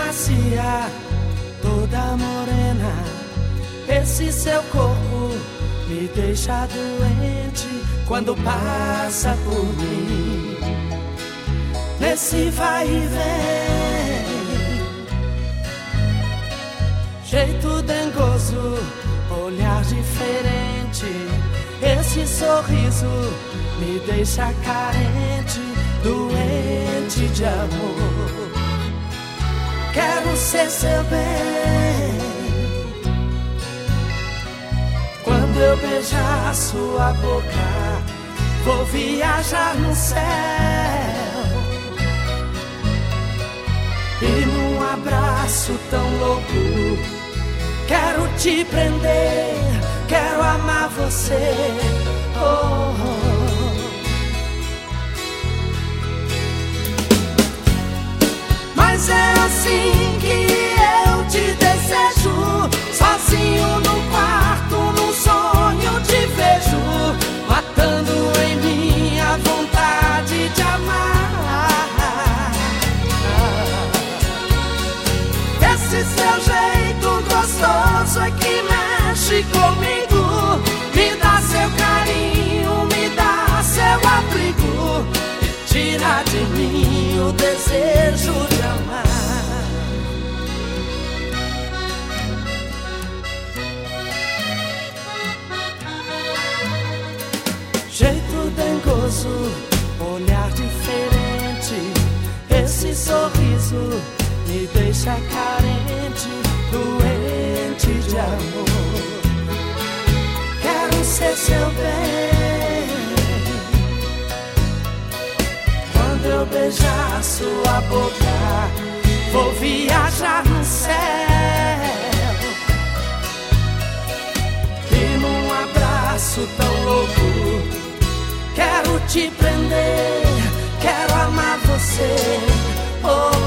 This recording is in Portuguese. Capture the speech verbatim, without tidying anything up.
macia, toda morena. Esse seu corpo me deixa doente quando passa por mim. Nesse vai e vem, jeito dengoso, olhar diferente. Esse sorriso me deixa carente, doente de amor. Quero ser seu bem. Quando eu beijar sua boca, vou viajar no céu. E num abraço tão louco, quero te prender, quero amar você. Oh, oh. Mas é assim que eu te desejo, sozinho no quarto, num sonho te vejo, matando em mim a vontade de amar. Esse seu jeito gostoso é que mexe comigo, me dá seu carinho, me dá seu abrigo e tira de mim o desejo de amar. Jeito dengoso, olhar diferente, esse sorriso me deixa carente, doente de amor. Quero ser seu bem. Quando eu beijar sua boca, vou viajar no céu. E num abraço tão louco, quero te prender, quero amar você. Oh,